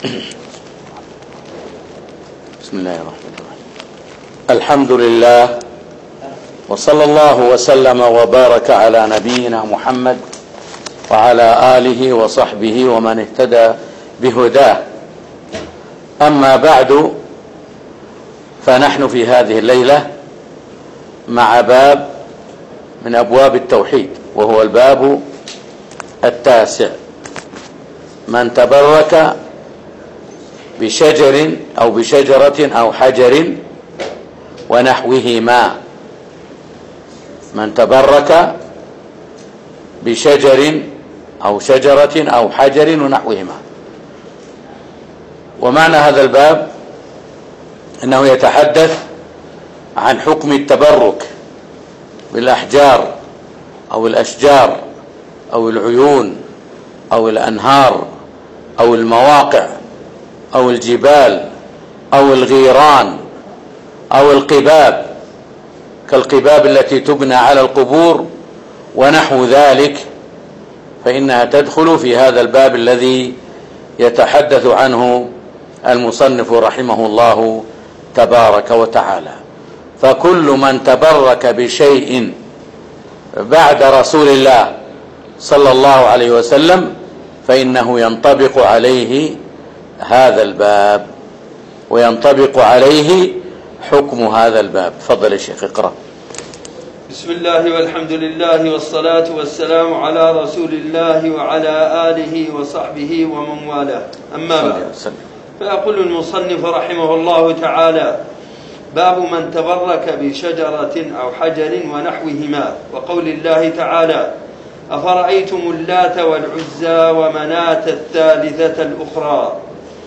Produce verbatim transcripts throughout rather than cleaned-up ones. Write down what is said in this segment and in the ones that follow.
بسم الله الرحمن الرحيم. الحمد لله، وصلى الله وسلم وبارك على نبينا محمد وعلى آله وصحبه ومن اهتدى بهداه. أما بعد، فنحن في هذه الليلة مع باب من أبواب التوحيد، وهو الباب التاسع: من تبرك بشجر أو بشجرة أو حجر ونحوهما. من تبرك بشجر أو شجرة أو حجر ونحوهما. ومعنى هذا الباب أنه يتحدث عن حكم التبرك بالأحجار أو الأشجار أو العيون أو الأنهار أو المواقع أو الجبال أو الغيران أو القباب، كالقباب التي تبنى على القبور ونحو ذلك، فإنها تدخل في هذا الباب الذي يتحدث عنه المصنف رحمه الله تبارك وتعالى. فكل من تبرك بشيء بعد رسول الله صلى الله عليه وسلم فإنه ينطبق عليه هذا الباب، وينطبق عليه حكم هذا الباب. تفضل يا شيخ، اقرأ. بسم الله والحمد لله والصلاة والسلام على رسول الله وعلى آله وصحبه ومن والاه، أما بعد. فيقول المصنف رحمه الله تعالى: باب من تبرك بشجرة أو حجر ونحوهما، وقول الله تعالى: أفرأيتم اللات والعزى ومناة الثالثة الأخرى.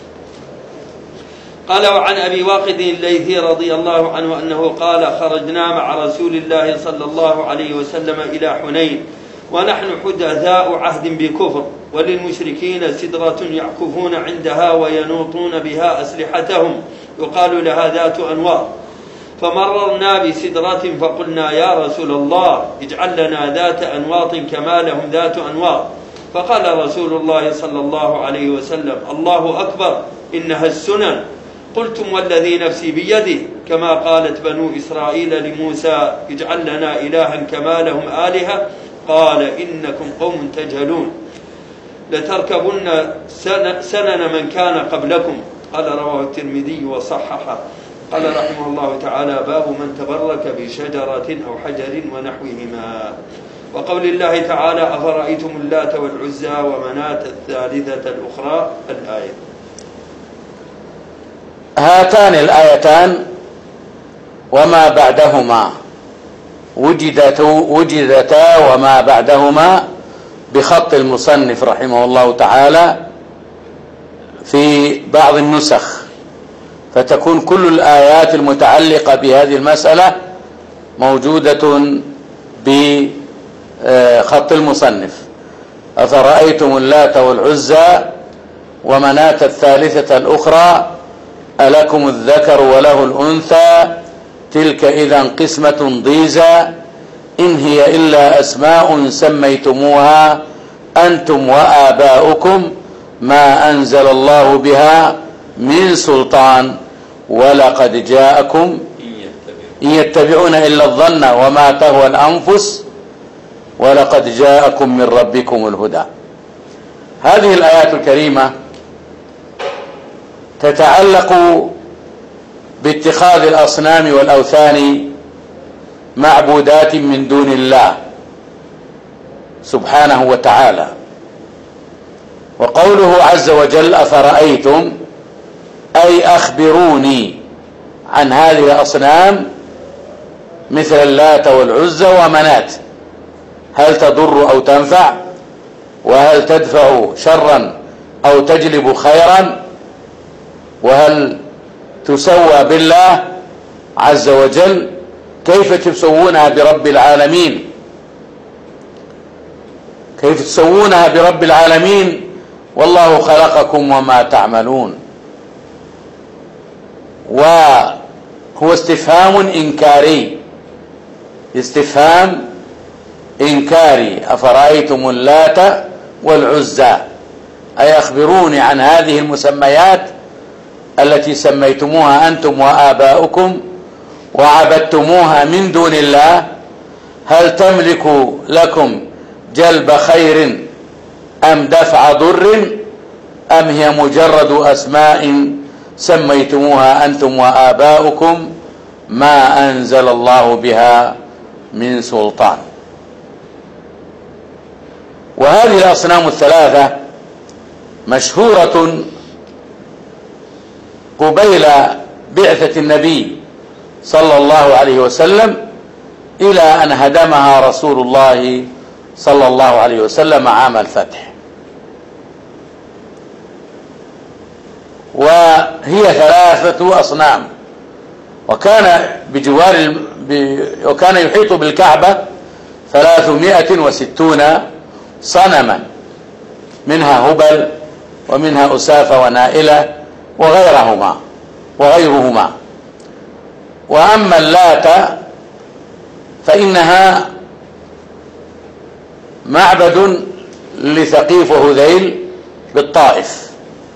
قال: وعن أبي واقد الليثي رضي الله عنه أنه قال: خرجنا مع رسول الله صلى الله عليه وسلم إلى حنين ونحن حدثاء عهد بكفر، وللمشركين سدرة يعكفون عندها وينوطون بها أسلحتهم يقال لها ذات أنواط، فمررنا بسدرة فقلنا: يا رسول الله، اجعل لنا ذات أنواط كما لهم ذات أنواط. فقال رسول الله صلى الله عليه وسلم: الله أكبر، إنها السنن. قلتم: والذي نفسي بيده، كما قالت بنو إسرائيل لموسى: اجعل لنا إلها كما لهم آلهة. قال: إنكم قوم تجهلون، لتركبن سنن من كان قبلكم. قال: رواه الترمذي وصححه. قال رحمه الله تعالى: باب من تبرك بشجرة أو حجر ونحوهما. وقول الله تعالى: أفرأيتم اللات والعزى ومناة الثالثة الأخرى، الآية. هاتان الآيتان وما بعدهما وجدتا وما بعدهما بخط المصنف رحمه الله تعالى في بعض النسخ، فتكون كل الآيات المتعلقة بهذه المسألة موجودة بخط المصنف. أفرأيتم اللات والعزى ومناة الثالثة الأخرى ألكم الذكر وله الأنثى تلك إذا قسمة ضيزى إن هي إلا أسماء سميتموها أنتم وآباؤكم ما أنزل الله بها من سلطان ولقد جاءكم إن يتبعون إلا الظن وما تهوى الأنفس ولقد جاءكم من ربكم الهدى. هذه الآيات الكريمة تتعلق باتخاذ الأصنام والأوثان معبودات من دون الله سبحانه وتعالى. وقوله عز وجل: أفرأيتم، أي أخبروني عن هذه الأصنام مثل اللات والعزى ومنات، هل تضر أو تنفع، وهل تدفع شرا أو تجلب خيرا، وهل تسوى بالله عز وجل؟ كيف تسوونها برب العالمين؟ كيف تسوونها برب العالمين والله خلقكم وما تعملون؟ وهو استفهام إنكاري، استفهام إنكاري. أفرأيتم اللات والعزى، أي أخبروني عن هذه المسميات التي سميتموها أنتم وآباؤكم وعبدتموها من دون الله، هل تملك لكم جلب خير أم دفع ضر، أم هي مجرد أسماء سميتموها أنتم وآباؤكم ما أنزل الله بها من سلطان. وهذه الأصنام الثلاثة مشهورة قبيل بعثة النبي صلى الله عليه وسلم إلى أن هدمها رسول الله صلى الله عليه وسلم عام الفتح. وهي ثلاثة أصنام، وكان بجوار ب... وكان يحيط بالكعبة ثلاثمائة وستون صنما، منها هبل ومنها أسافة ونائلة وغيرهما وغيرهما. وأما اللات فإنها معبد لثقيف وهذيل بالطائف،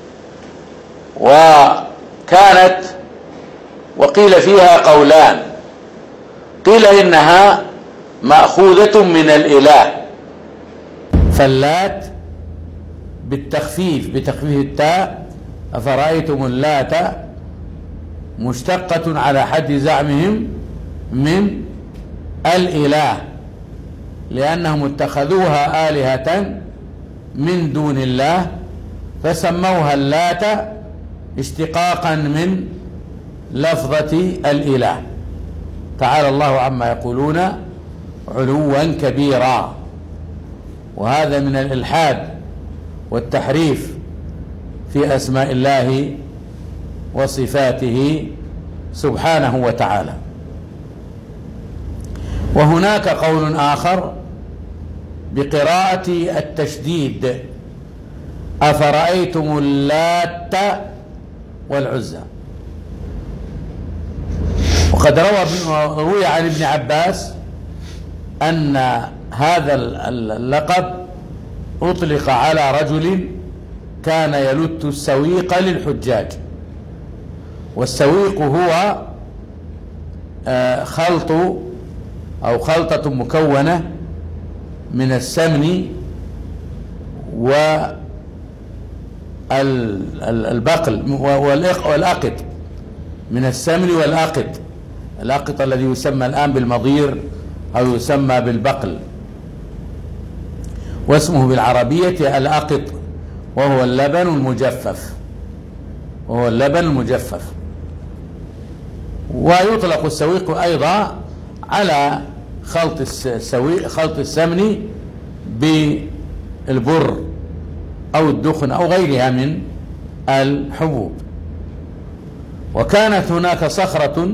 وكانت وقيل فيها قولان، قيل إنها مأخوذة من الإله، فاللات بالتخفيف بتخفيف التاء، أفرأيتم اللات مشتقة على حد زعمهم من الإله، لأنهم اتخذوها آلهة من دون الله فسموها اللات اشتقاقا من لفظة الإله. تعالى الله عما يقولون علوا كبيرا. وهذا من الإلحاد والتحريف في أسماء الله وصفاته سبحانه وتعالى. وهناك قول آخر بقراءة التشديد، أفرأيتم اللات والعزى. وقد روى روي عن ابن عباس أن هذا اللقب أطلق على رجل كان يلت السويق للحجاج. والسويق هو خلط أو خلطة مكونة من السمن والبقل والأقط، من السمن والأقط، الأقط الذي يسمى الآن بالمضير أو يسمى بالبقل، واسمه بالعربية الأقط، وهو اللبن المجفف وهو اللبن المجفف. ويطلق السويق أيضا على خلط السويق خلط السمن بالبر أو الدخن أو غيرها من الحبوب. وكانت هناك صخرة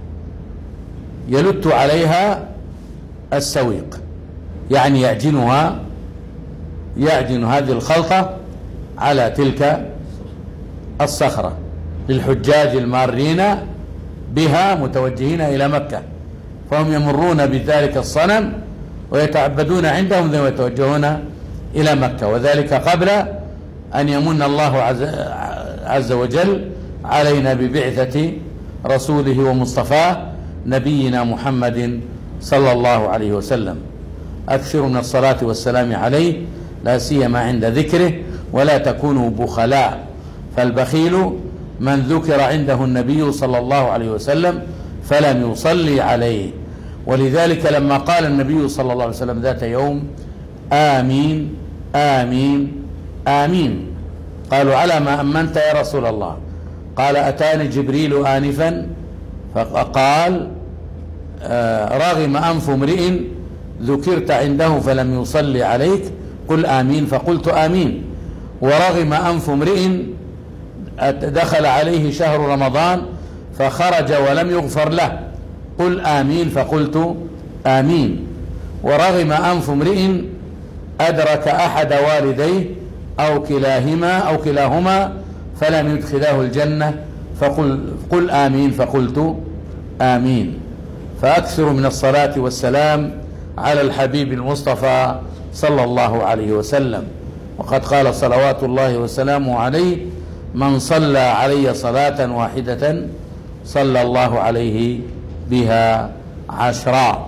يلت عليها السويق، يعني يعجنها يعجن هذه الخلطة على تلك الصخرة للحجاج المارين بها متوجهين إلى مكة، فهم يمرون بذلك الصنم ويتعبدون عندهم ثم يتوجهون إلى مكة، وذلك قبل أن يمن الله عز وجل علينا ببعثة رسوله ومصطفاه نبينا محمد صلى الله عليه وسلم. أكثروا من الصلاة والسلام عليه، لا سيما عند ذكره، ولا تكونوا بخلاء، فالبخيل من ذكر عنده النبي صلى الله عليه وسلم فلم يصلي عليه. ولذلك لما قال النبي صلى الله عليه وسلم ذات يوم آمين آمين آمين، قالوا على ما أمنت يا رسول الله؟ قال أتاني جبريل آنفا فقال رغم أنف امرئ ذكرت عنده فلم يصلي عليك قل آمين، فقلت آمين. ورغم أنف امرئ دخل عليه شهر رمضان فخرج ولم يغفر له قل آمين، فقلت آمين. ورغم أنف امرئ أدرك أحد والديه أو كلاهما أو كلاهما فلم يدخله الجنة فقل قل آمين، فقلت آمين. فأكثر من الصلاة والسلام على الحبيب المصطفى صلى الله عليه وسلم. وقد قال صلوات الله وسلامه عليه: من صلى علي صلاة واحدة صلى الله عليه بها عشرا.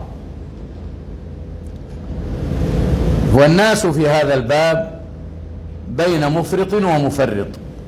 والناس في هذا الباب بين مفرط ومفرط،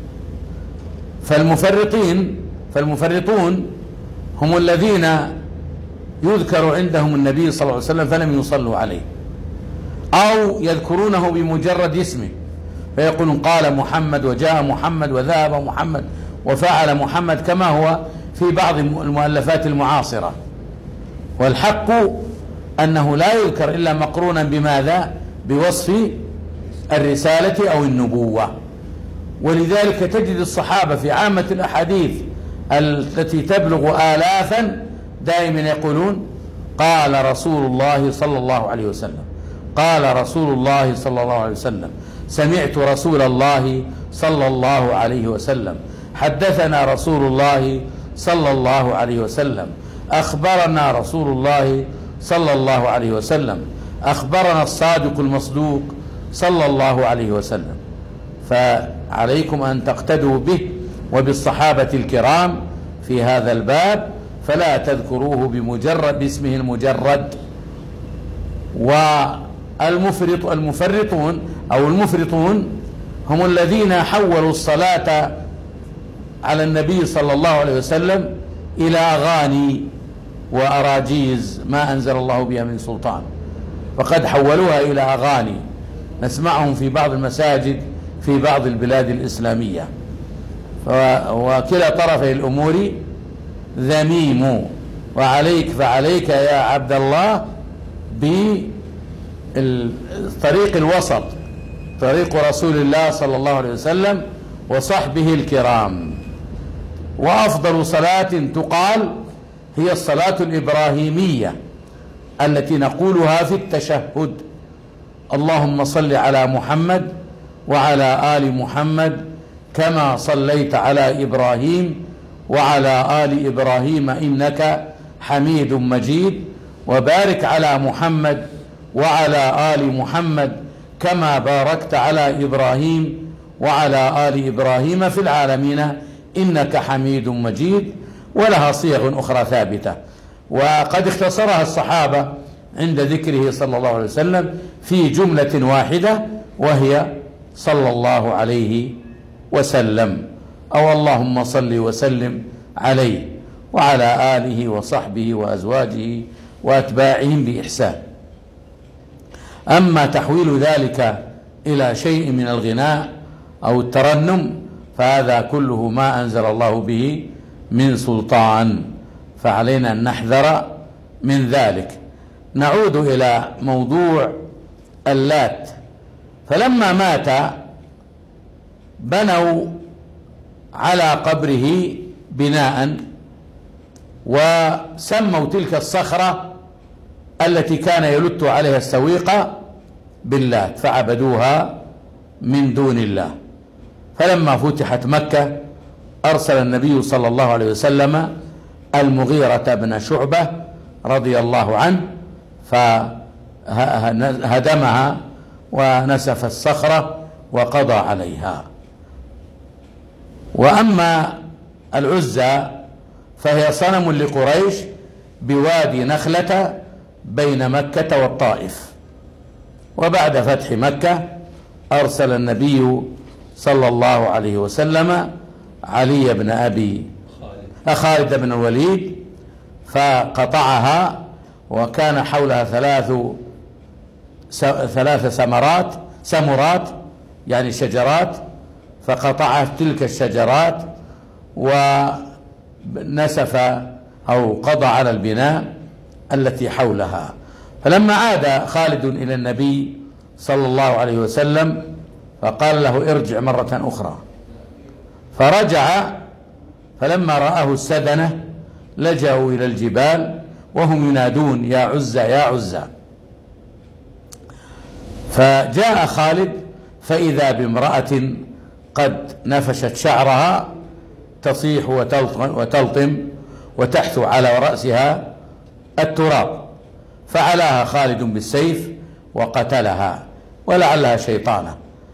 فالمفرطين فالمفرطون هم الذين يذكر عندهم النبي صلى الله عليه وسلم فلم يصلوا عليه، أو يذكرونه بمجرد اسمه فيقولون قال محمد وجاء محمد وذهب محمد وفعل محمد، كما هو في بعض المؤلفات المعاصرة. والحق أنه لا يذكر إلا مقرونا بماذا؟ بوصف الرسالة أو النبوة. ولذلك تجد الصحابة في عامة الأحاديث التي تبلغ آلافا دائما يقولون: قال رسول الله صلى الله عليه وسلم، قال رسول الله صلى الله عليه وسلم، سمعت رسول الله صلى الله عليه وسلم، حدثنا رسول الله صلى الله عليه وسلم، أخبرنا رسول الله صلى الله عليه وسلم، أخبرنا الصادق المصدوق صلى الله عليه وسلم. فعليكم أن تقتدوا به وبالصحابة الكرام في هذا الباب، فلا تذكروه بمجرد باسمه المجرد. والمفرط المفرطون أو المفرطون هم الذين حولوا الصلاة على النبي صلى الله عليه وسلم إلى أغاني وأراجيز ما أنزل الله بها من سلطان، فقد حولوها إلى أغاني نسمعهم في بعض المساجد في بعض البلاد الإسلامية. وكلا طرفي الأمور ذميم، وعليك فعليك يا عبد الله بالطريق الوسط، طريق رسول الله صلى الله عليه وسلم وصحبه الكرام. وأفضل صلاة تقال هي الصلاة الإبراهيمية التي نقولها في التشهد: اللهم صل على محمد وعلى آل محمد كما صليت على إبراهيم وعلى آل إبراهيم إنك حميد مجيد، وبارك على محمد وعلى آل محمد كما باركت على إبراهيم وعلى آل إبراهيم في العالمين إنك حميد مجيد. ولها صيغ أخرى ثابتة، وقد اختصرها الصحابة عند ذكره صلى الله عليه وسلم في جملة واحدة، وهي صلى الله عليه وسلم، أو اللهم صل وسلم عليه وعلى آله وصحبه وأزواجه وأتباعهم بإحسان. أما تحويل ذلك إلى شيء من الغناء أو الترنم فهذا كله ما أنزل الله به من سلطان، فعلينا أن نحذر من ذلك. نعود إلى موضوع اللات. فلما مات بنوا على قبره بناء، وسموا تلك الصخرة التي كان يلت عليها السويق باللات، فعبدوها من دون الله. فلما فتحت مكة أرسل النبي صلى الله عليه وسلم المغيرة بن شعبة رضي الله عنه فهدمها ونسف الصخرة وقضى عليها. وأما العزى فهي صنم لقريش بوادي نخلة بين مكة والطائف. وبعد فتح مكة أرسل النبي صلى الله عليه وسلم علي بن أبي خالد بن الوليد فقطعها، وكان حولها ثلاث ثلاث سمرات سمرات يعني شجرات، فقطع تلك الشجرات ونسف أو قضى على البناء التي حولها. فلما عاد خالد إلى النبي صلى الله عليه وسلم فقال له ارجع مرة أخرى، فرجع. فلما رآه السدنة لجأوا إلى الجبال وهم ينادون يا عزى يا عزى. فجاء خالد فإذا بامرأة قد نفشت شعرها تصيح وتلطم وتحثو على رأسها التراب، فعلاها خالد بالسيف وقتلها، ولعلها شيطانة.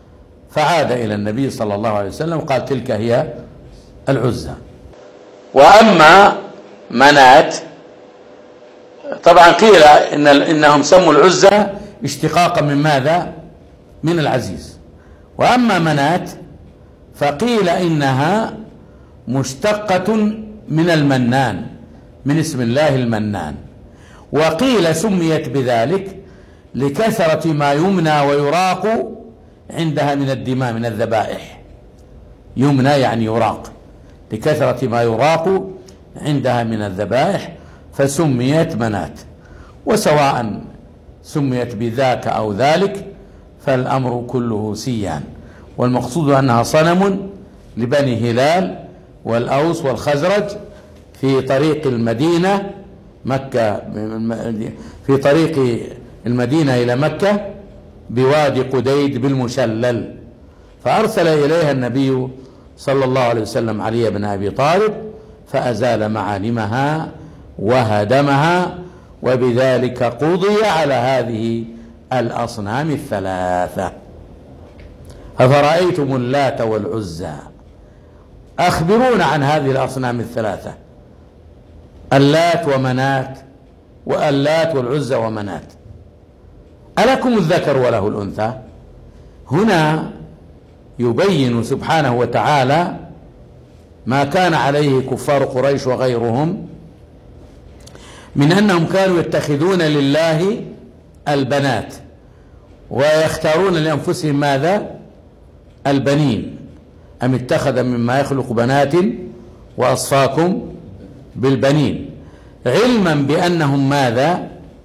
فعاد إلى النبي صلى الله عليه وسلم قال تلك هي العزى. وأما منات طبعا قيل إن إنهم سموا العزى اشتقاقا من ماذا؟ من العزيز. وأما منات فقيل إنها مشتقة من المنان، من اسم الله المنان. وقيل سميت بذلك لكثرة ما يمنى ويراق عندها من الدماء، من الذبائح. يمنى يعني يراق، لكثرة ما يراق عندها من الذبائح فسميت منات. وسواء سميت بذاك أو ذلك فالأمر كله سيان، والمقصود أنها صنم لبني هلال والأوس والخزرج في طريق المدينة مكة، في طريق المدينة إلى مكة بوادي قديد بالمشلل. فأرسل إليها النبي صلى الله عليه وسلم علي بن أبي طالب فأزال معالمها وهدمها، وبذلك قضي على هذه الأصنام الثلاثة. أفرأيتم اللات والعزى، أخبرونا عن هذه الأصنام الثلاثة، اللات ومنات، واللات والعزى ومنات، ألكم الذكر وله الأنثى؟ هنا يبين سبحانه وتعالى ما كان عليه كفار قريش وغيرهم من أنهم كانوا يتخذون لله البنات ويختارون لأنفسهم ماذا؟ البنين. أم اتخذ مما يخلق بنات وأصفاكم بالبنين، علما بأنهم ماذا؟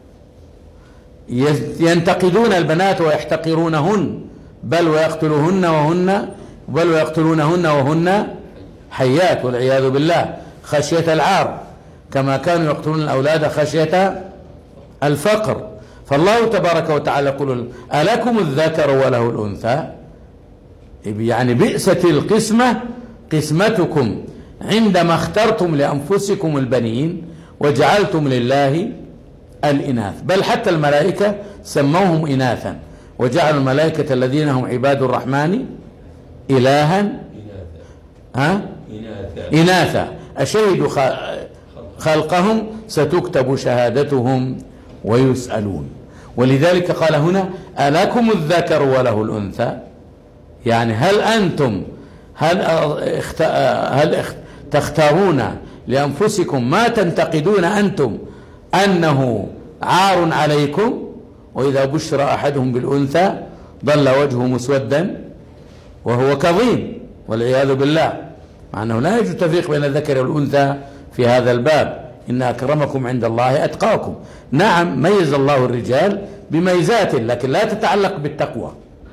ينتقدون البنات ويحتقرونهن، بل ويقتلوهن وهن بل ويقتلونهن وهن حيات والعياذ بالله خشية العار، كما كانوا يقتلون الأولاد خشية الفقر. فالله تبارك وتعالى يقول ألكم الذكر وله الأنثى، يعني بئست القسمة قسمتكم عندما اخترتم لأنفسكم البنين وجعلتم لله الإناث. بل حتى الملائكة سموهم إناثا، وجعلوا الملائكة الذين هم عباد الرحمن إلها ها؟ إناثا أشهدوا خلقهم ستكتب شهادتهم ويسألون. ولذلك قال هنا ألكم الذكر وله الأنثى، يعني هل أنتم هل, هل تختارون لأنفسكم ما تنتقدون أنتم أنه عار عليكم؟ وإذا بشر أحدهم بالأنثى ظل وجهه مسودا وهو كظيم والعياذ بالله، مع أنه لا يوجد تفريق بين الذكر والأنثى في هذا الباب. إن أكرمكم عند الله أتقاكم. نعم ميز الله الرجال بميزات لكن لا تتعلق بالتقوى.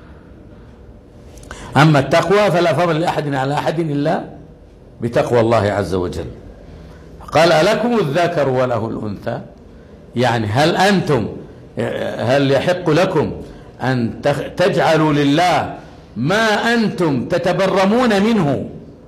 أما التقوى فلا فضل لأحد على أحد إلا بتقوى الله عز وجل. قال ألكم الذكر وله الأنثى، يعني هل أنتم هل يحق لكم أن تجعلوا لله ما أنتم تتبرمون منه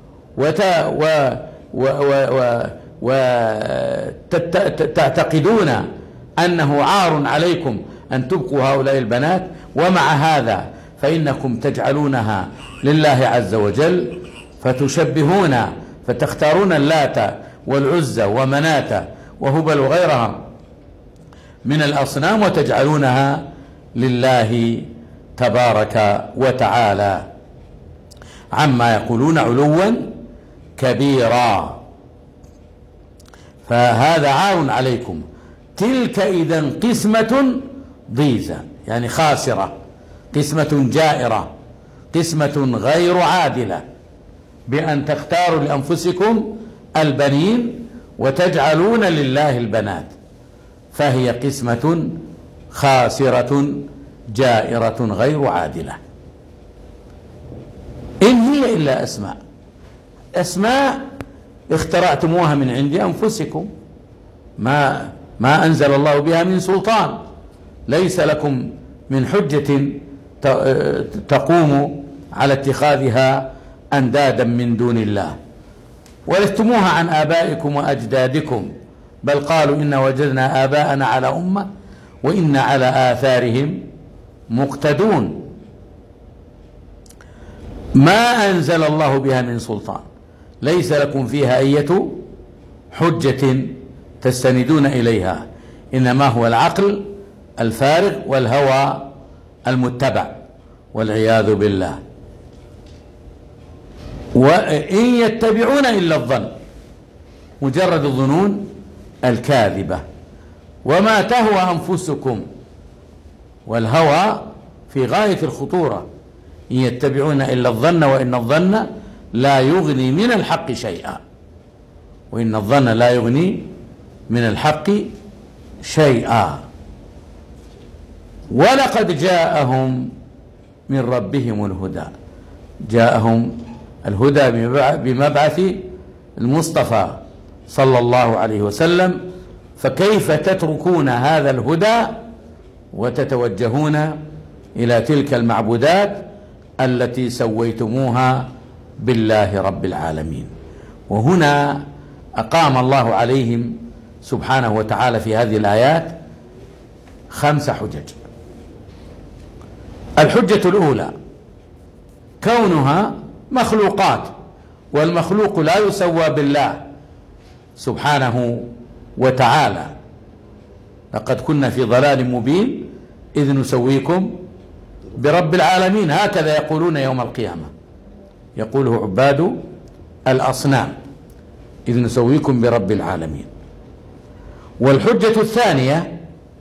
وتعتقدون أنه عار عليكم أن تبقوا هؤلاء البنات، ومع هذا فإنكم تجعلونها لله عز وجل، فتشبهون فتختارون اللات والعزى ومناة وهبل وغيرها من الأصنام وتجعلونها لله تبارك وتعالى عما يقولون علوا كبيرا. فهذا عار عليكم. تلك إذن قسمة ضيزى، يعني خاسرة، قسمة جائرة، قسمة غير عادلة، بأن تختاروا لأنفسكم البنين وتجعلون لله البنات، فهي قسمة خاسرة جائرة غير عادلة. إن هي إلا أسماء أسماء اخترعتموها من عند أنفسكم، ما ما أنزل الله بها من سلطان، ليس لكم من حجة تقوم على اتخاذها أندادا من دون الله. ورثتموها عن آبائكم وأجدادكم، بل قالوا إن وجدنا آباءنا على أمة وإن على آثارهم مقتدون. ما أنزل الله بها من سلطان، ليس لكم فيها أية حجة تستندون إليها، إنما هو العقل الفارغ والهوى المتبع والعياذ بالله. وإن يتبعون إلا الظن، مجرد الظنون الكاذبة، وما تهوى أنفسكم، والهوى في غاية الخطورة. إن يتبعون إلا الظن وإن الظن لا يغني من الحق شيئا، وإن الظن لا يغني من الحق شيئا. ولقد جاءهم من ربهم الهدى، جاءهم الهدى بمبعث المصطفى صلى الله عليه وسلم، فكيف تتركون هذا الهدى وتتوجهون إلى تلك المعبودات التي سويتموها بالله رب العالمين؟ وهنا أقام الله عليهم سبحانه وتعالى في هذه الآيات خمس حجج. الحجة الأولى كونها مخلوقات، والمخلوق لا يسوى بالله سبحانه وتعالى. لقد كنا في ضلال مبين إذ نسويكم برب العالمين، هكذا يقولون يوم القيامة، يقوله عباد الأصنام، إذ نسويكم برب العالمين. والحجة الثانية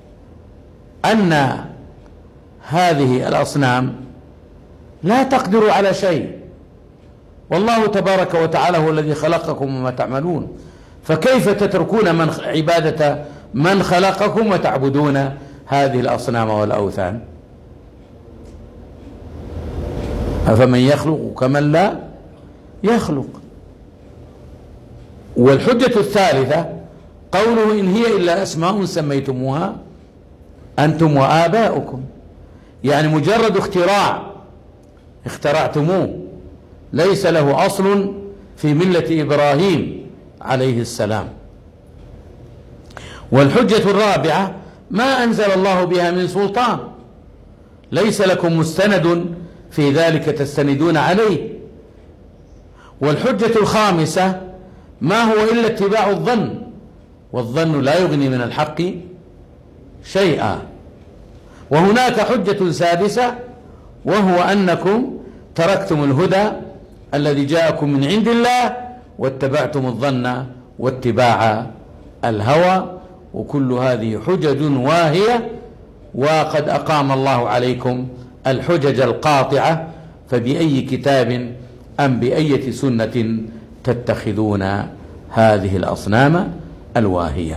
أن هذه الأصنام لا تقدر على شيء، والله تبارك وتعالى هو الذي خلقكم وما تعملون، فكيف تتركون من عبادة من خلقكم وتعبدون هذه الأصنام والأوثان؟ أفمن يخلق كمن لا يخلق. والحجة الثالثة قوله إن هي إلا أسماء سميتموها أنتم وآباؤكم، يعني مجرد اختراع اخترعتموه، ليس له أصل في ملة إبراهيم عليه السلام. والحجة الرابعة ما أنزل الله بها من سلطان، ليس لكم مستند في ذلك تستندون عليه. والحجة الخامسة ما هو إلا اتباع الظن، والظن لا يغني من الحق شيئا. وهناك حجة سادسة، وهو أنكم تركتم الهدى الذي جاءكم من عند الله واتبعتم الظن واتباع الهوى. وكل هذه حجج واهية، وقد أقام الله عليكم الحجج القاطعة، فبأي كتاب أم بأية سنة تتخذون هذه الأصنام الواهية؟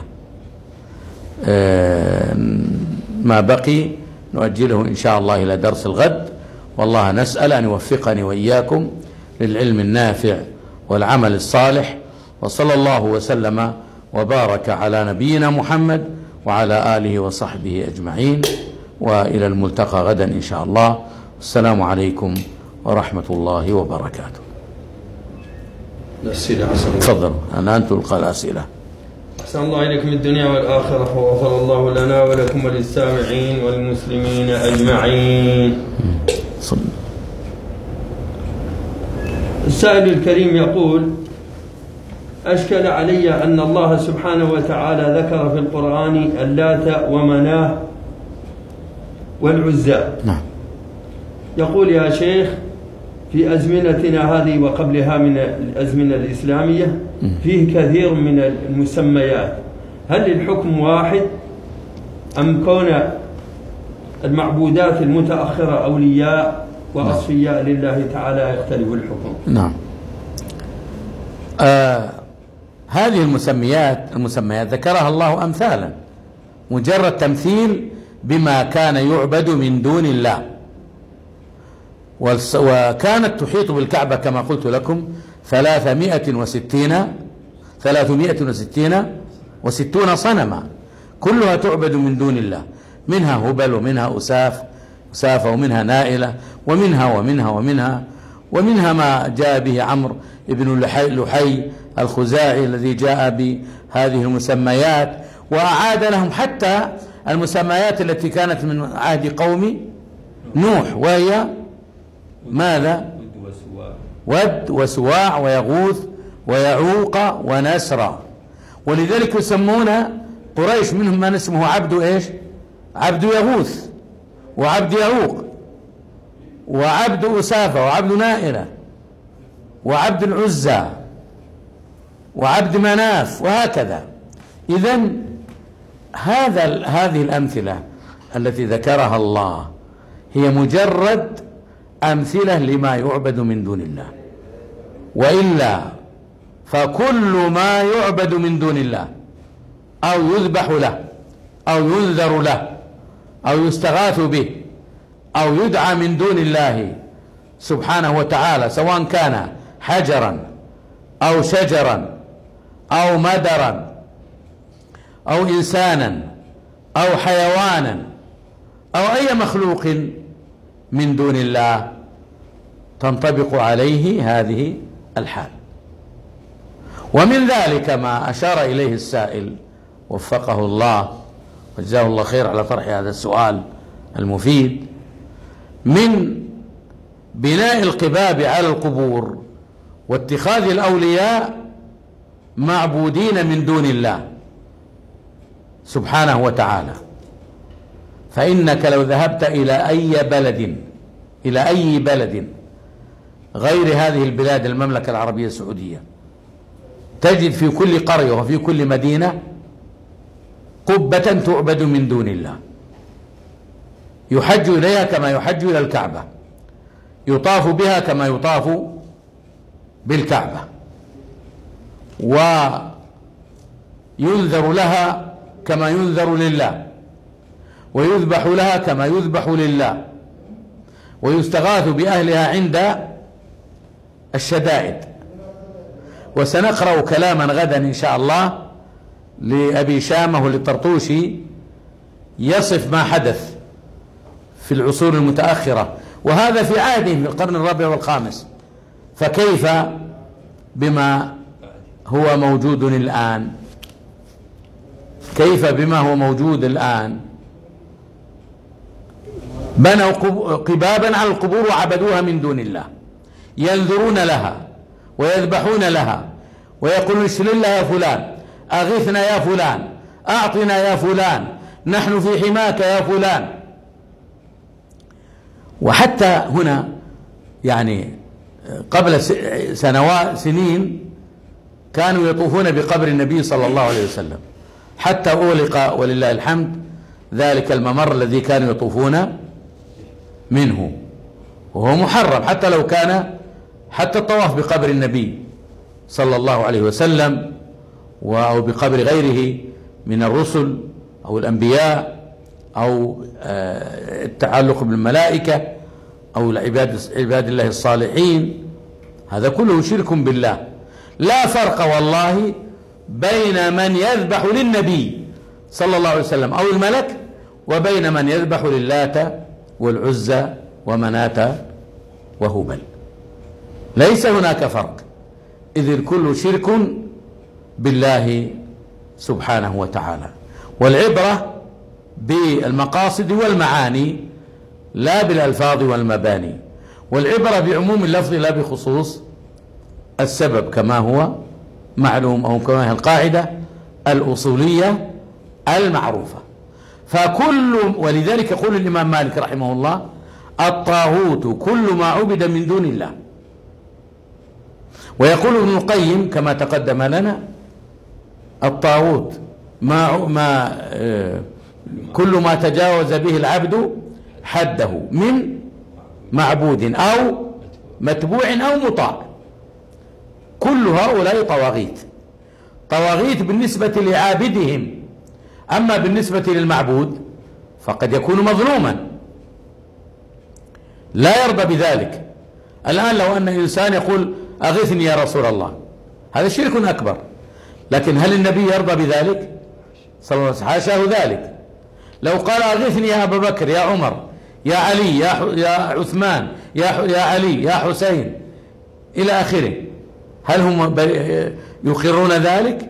ما بقي نؤجله إن شاء الله إلى درس الغد، والله نسأل أن يوفقني وإياكم للعلم النافع والعمل الصالح، وصلى الله وسلم وبارك على نبينا محمد وعلى آله وصحبه أجمعين، وإلى الملتقى غدا إن شاء الله. السلام عليكم ورحمة الله وبركاته. الأسئلة حسن. تفضلوا، الآن تلقى الأسئلة. أحسن الله إليكم الدنيا والآخرة، وغفر الله لنا ولكم وللسامعين والمسلمين أجمعين. صل. السائل الكريم يقول: أشكل علي أن الله سبحانه وتعالى ذكر في القرآن اللات ومناه والعزى. نعم. يقول: يا شيخ، في أزمنتنا هذه وقبلها من الأزمنة الإسلامية فيه كثير من المسميات، هل الحكم واحد أم كون المعبودات المتأخرة أولياء وأصفياء لله تعالى يختلف الحكم؟ نعم. آه هذه المسميات المسميات ذكرها الله أمثالا، مجرد تمثيل بما كان يعبد من دون الله. وكانت تحيط بالكعبة كما قلت لكم ثلاثمائة وستين ثلاثمائة وستين وستون صنما، كلها تعبد من دون الله، منها هبل ومنها أساف أسافة ومنها نائلة ومنها ومنها ومنها ومنها ما جاء به عمرو بن لحي الخزاعي الذي جاء بهذه المسميات، وأعاد لهم حتى المسميات التي كانت من عهد قوم نوح، وهي ماذا؟ ود وسواع ويغوث ويعوق ونسرا. ولذلك يسمون قريش منهم من اسمه عبد إيش؟ عبد يغوث وعبد يعوق وعبد أسافة وعبد نائلة وعبد العزى وعبد مناف وهكذا. إذن هذا هذه الأمثلة التي ذكرها الله هي مجرد أمثلة لما يعبد من دون الله، وإلا فكل ما يعبد من دون الله أو يذبح له أو ينذر له أو يستغاث به أو يدعى من دون الله سبحانه وتعالى، سواء كان حجرا أو شجرا أو مدرا أو إنسانا أو حيوانا أو أي مخلوق من دون الله، تنطبق عليه هذه الحال. ومن ذلك ما أشار إليه السائل وفقه الله وجزاه الله خير على طرح هذا السؤال المفيد، من بناء القباب على القبور واتخاذ الأولياء معبودين من دون الله سبحانه وتعالى. فإنك لو ذهبت إلى أي بلد إلى أي بلد غير هذه البلاد المملكة العربية السعودية، تجد في كل قرية وفي كل مدينة قبة تعبد من دون الله، يحج إليها كما يحج إلى الكعبة، يطاف بها كما يطاف بالكعبة، وينذر لها كما ينذر لله، ويذبح لها كما يذبح لله، ويستغاث بأهلها عند الشدائد. وسنقرأ كلاما غدا إن شاء الله لأبي شامة وللطرطوشي يصف ما حدث في العصور المتأخرة، وهذا في عهدهم في القرن الرابع والخامس، فكيف بما هو موجود الآن؟ كيف بما هو موجود الآن؟ بنوا قبابا على القبور وعبدوها من دون الله، ينذرون لها ويذبحون لها ويقولون اشل لها يا فلان، أغثنا يا فلان، أعطنا يا فلان، نحن في حماك يا فلان. وحتى هنا يعني قبل سنوات سنين كانوا يطوفون بقبر النبي صلى الله عليه وسلم، حتى أغلق ولله الحمد ذلك الممر الذي كانوا يطوفون منه، وهو محرم حتى لو كان حتى الطواف بقبر النبي صلى الله عليه وسلم أو بقبر غيره من الرسل أو الأنبياء أو التعلق بالملائكة أو العباد عباد الله الصالحين، هذا كله شرك بالله. لا فرق والله بين من يذبح للنبي صلى الله عليه وسلم أو الملك وبين من يذبح للات والعزى ومناة وهبل، ليس هناك فرق، إذ الكل شرك بالله سبحانه وتعالى. والعبرة بالمقاصد والمعاني لا بالألفاظ والمباني، والعبرة بعموم اللفظ لا بخصوص السبب، كما هو معلوم أو كما هي القاعدة الأصولية المعروفة. فكل ولذلك يقول الإمام مالك رحمه الله: الطاغوت كل ما عبد من دون الله. ويقول ابن القيم كما تقدم لنا: الطاغوت ما ما كل ما تجاوز به العبد حده من معبود أو متبوع أو مطاع، كل هؤلاء طواغيت. طواغيت بالنسبة لعابدهم، أما بالنسبة للمعبود فقد يكون مظلوما لا يرضى بذلك. الآن لو أن إنسان يقول: أغثني يا رسول الله، هذا شرك أكبر، لكن هل النبي يرضى بذلك صلى الله عليه وسلم؟ حاشاه ذلك. لو قال: أغثني يا أبا بكر، يا عمر، يا علي، يا, يا عثمان، يا, يا علي، يا حسين إلى آخره، هل هم يقرون ذلك؟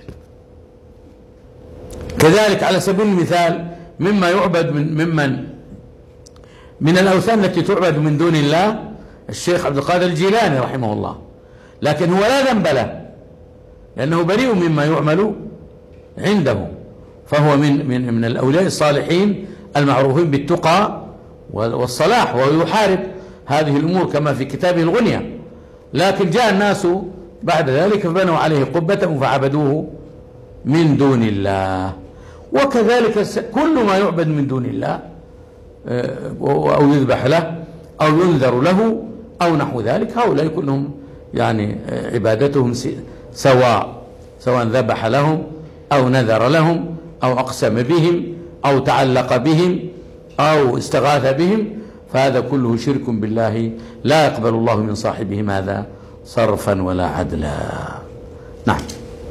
كذلك على سبيل المثال مما يعبد من ممن من الأوثان التي تعبد من دون الله الشيخ عبد القادر الجيلاني رحمه الله، لكن هو لا ذنب له لأنه بريء مما يعمل عنده، فهو من من من الأولياء الصالحين المعروفين بالتقى والصلاح، وهو يحارب هذه الأمور كما في كتابه الغنية. لكن جاء الناس بعد ذلك فبنوا عليه قبة فعبدوه من دون الله. وكذلك كل ما يعبد من دون الله أو يذبح له أو ينذر له أو نحو ذلك، هؤلاء كلهم يعني عبادتهم سواء، سواء ذبح لهم أو نذر لهم أو أقسم بهم أو تعلق بهم أو استغاث بهم، فهذا كله شرك بالله لا يقبل الله من صاحبه ماذا؟ صرفا ولا عدلا. نعم.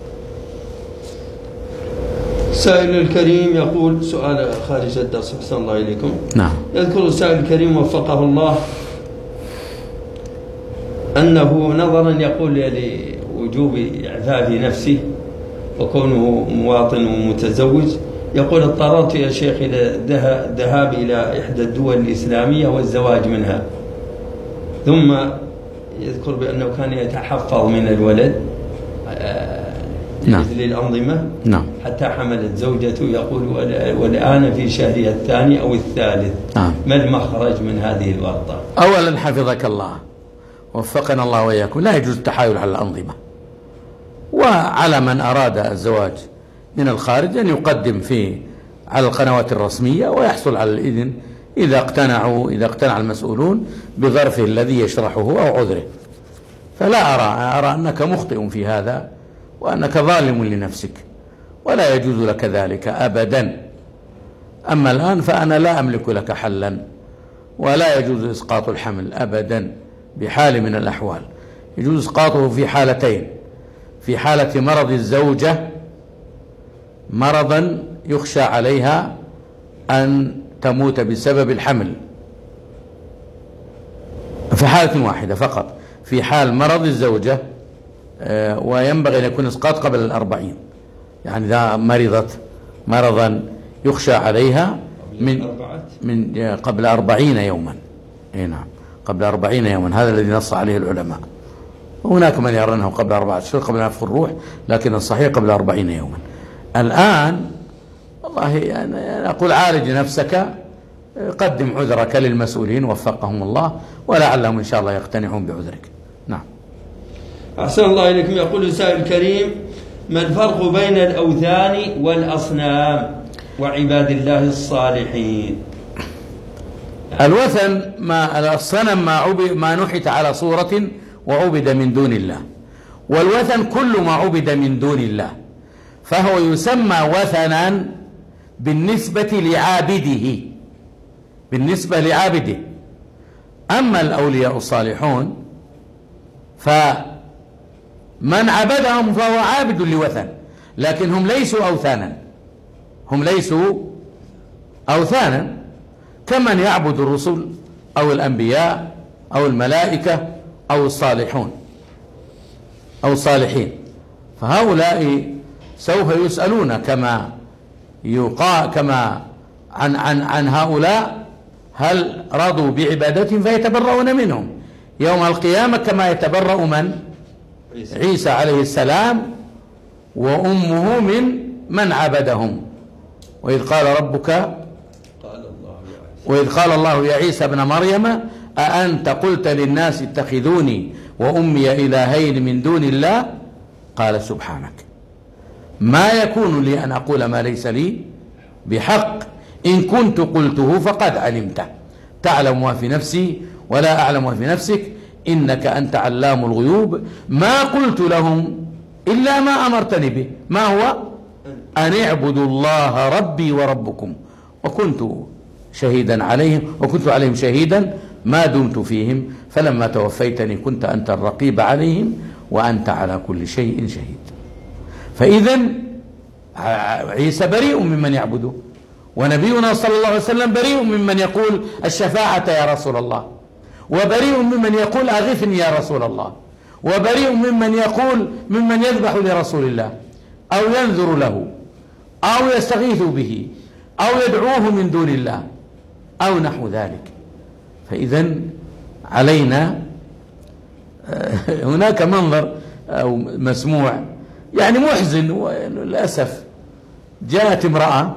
السائل الكريم يقول سؤال خارج الدرس، أحسن الله إليكم. نعم. يذكر السائل الكريم وفقه الله أنه نظرا يقول لوجوب إعفاف نفسه وكونه مواطن ومتزوج، يقول اضطررت يا شيخ إلى الذهاب إلى إحدى الدول الإسلامية والزواج منها، ثم يذكر بأنه كان يتحفظ من الولد مثل الأنظمة نعم. حتى حملت زوجته، يقول والآن في شهرها الثاني أو الثالث. نعم. ما المخرج من هذه الورطة؟ أولا حفظك الله وفقنا الله وإياكم، لا يجوز التحايل على الأنظمة، وعلى من أراد الزواج من الخارج أن يقدم في على القنوات الرسمية ويحصل على الإذن إذا اقتنعوا إذا اقتنع المسؤولون بظرفه الذي يشرحه أو عذره. فلا أرى أرى أنك مخطئ في هذا وأنك ظالم لنفسك، ولا يجوز لك ذلك أبدا. أما الآن فأنا لا أملك لك حلا، ولا يجوز إسقاط الحمل أبدا بحال من الأحوال. يجوز إسقاطه في حالتين: في حالة مرض الزوجة مرضا يخشى عليها أن تموت بسبب الحمل، في حالة واحدة فقط، في حال مرض الزوجة، وينبغي أن يكون إسقاط قبل الأربعين، يعني إذا مرضت مرضا يخشى عليها من من قبل أربعين يوما. إيه نعم، قبل أربعين يوما، هذا الذي نص عليه العلماء. وهناك من يرى أنه قبل أربعة أشهر قبل نفخ الروح، لكن الصحيح قبل أربعين يوما. الآن والله يعني أقول عالج نفسك، قدم عذرك للمسؤولين وفقهم الله، ولعلهم إن شاء الله يقتنعون بعذرك. نعم. أحسن الله إليكم. يقول السائل الكريم: ما الفرق بين الأوثان والأصنام وعباد الله الصالحين؟ الوثن ما الصنم ما عبد ما نحت على صورة وعبد من دون الله، والوثن كل ما عبد من دون الله، فهو يسمى وثنا بالنسبة لعابده بالنسبة لعابده. أما الأولياء الصالحون فمن عبدهم فهو عابد لوثن، لكن هم ليسوا أوثانا، هم ليسوا أوثانا كمن يعبد الرسل أو الأنبياء أو الملائكة أو الصالحون أو الصالحين. فهؤلاء سوف يسألون كما يقال كما عن عن عن هؤلاء هل رضوا بعبادتهم فيتبرؤون منهم يوم القيامة كما يتبرأ من؟ عيسى عليه السلام وأمه من من عبدهم. وإذ قال ربك وإذ قال الله يا عيسى ابن مريم أأنت قلت للناس اتخذوني وأمي إلهين من دون الله قال سبحانك ما يكون لي أن أقول ما ليس لي بحق إن كنت قلته فقد علمته تعلم ما في نفسي ولا أعلم ما في نفسك إنك أنت علام الغيوب ما قلت لهم إلا ما أمرتني به ما هو أن اعبدوا الله ربي وربكم وكنت شهيدا عليهم وكنت عليهم شهيدا ما دمت فيهم فلما توفيتني كنت أنت الرقيب عليهم وأنت على كل شيء شهيد. فإذا عيسى بريء ممن يعبده، ونبينا صلى الله عليه وسلم بريء ممن يقول الشفاعة يا رسول الله، وبريء ممن يقول أغثني يا رسول الله، وبريء ممن يقول ممن يذبح لرسول الله أو ينذر له أو يستغيث به أو يدعوه من دون الله أو نحو ذلك. فإذا علينا هناك منظر أو مسموع يعني محزن للأسف. جاءت امرأة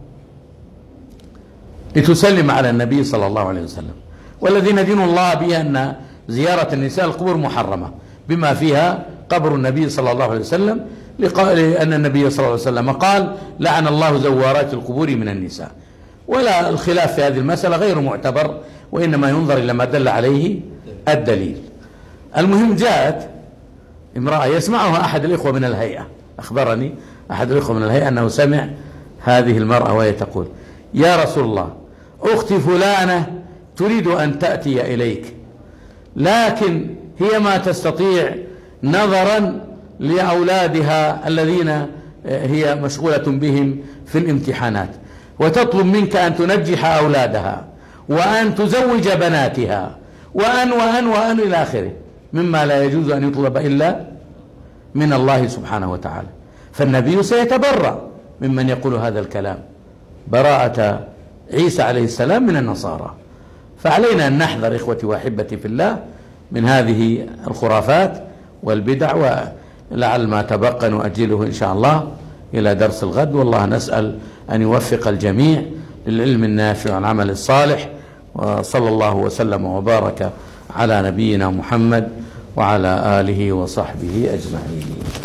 لتسلم على النبي صلى الله عليه وسلم، والذي ندين الله بأن زيارة النساء القبور محرمة بما فيها قبر النبي صلى الله عليه وسلم، لأن النبي صلى الله عليه وسلم قال: لعن الله زوارات القبور من النساء. ولا الخلاف في هذه المسألة غير معتبر، وإنما ينظر إلى ما دل عليه الدليل. المهم جاءت امرأة يسمعها أحد الإخوة من الهيئة، أخبرني أحد الإخوة من الهيئة أنه سمع هذه المرأة وهي تقول: يا رسول الله، أختي فلانة تريد أن تأتي إليك، لكن هي ما تستطيع نظرا لأولادها الذين هي مشغولة بهم في الامتحانات، وتطلب منك أن تنجح أولادها وأن تزوج بناتها وأن وأن وأن إلى آخره، مما لا يجوز أن يطلب إلا من الله سبحانه وتعالى. فالنبي سيتبرأ ممن يقول هذا الكلام براءة عيسى عليه السلام من النصارى. فعلينا أن نحذر إخوتي وأحبتي في الله من هذه الخرافات والبدع، ولعل ما تبقى نؤجله إن شاء الله إلى درس الغد. والله نسأل أن يوفق الجميع للعلم النافع والعمل الصالح، وصلى الله وسلم وبارك على نبينا محمد وعلى آله وصحبه أجمعين.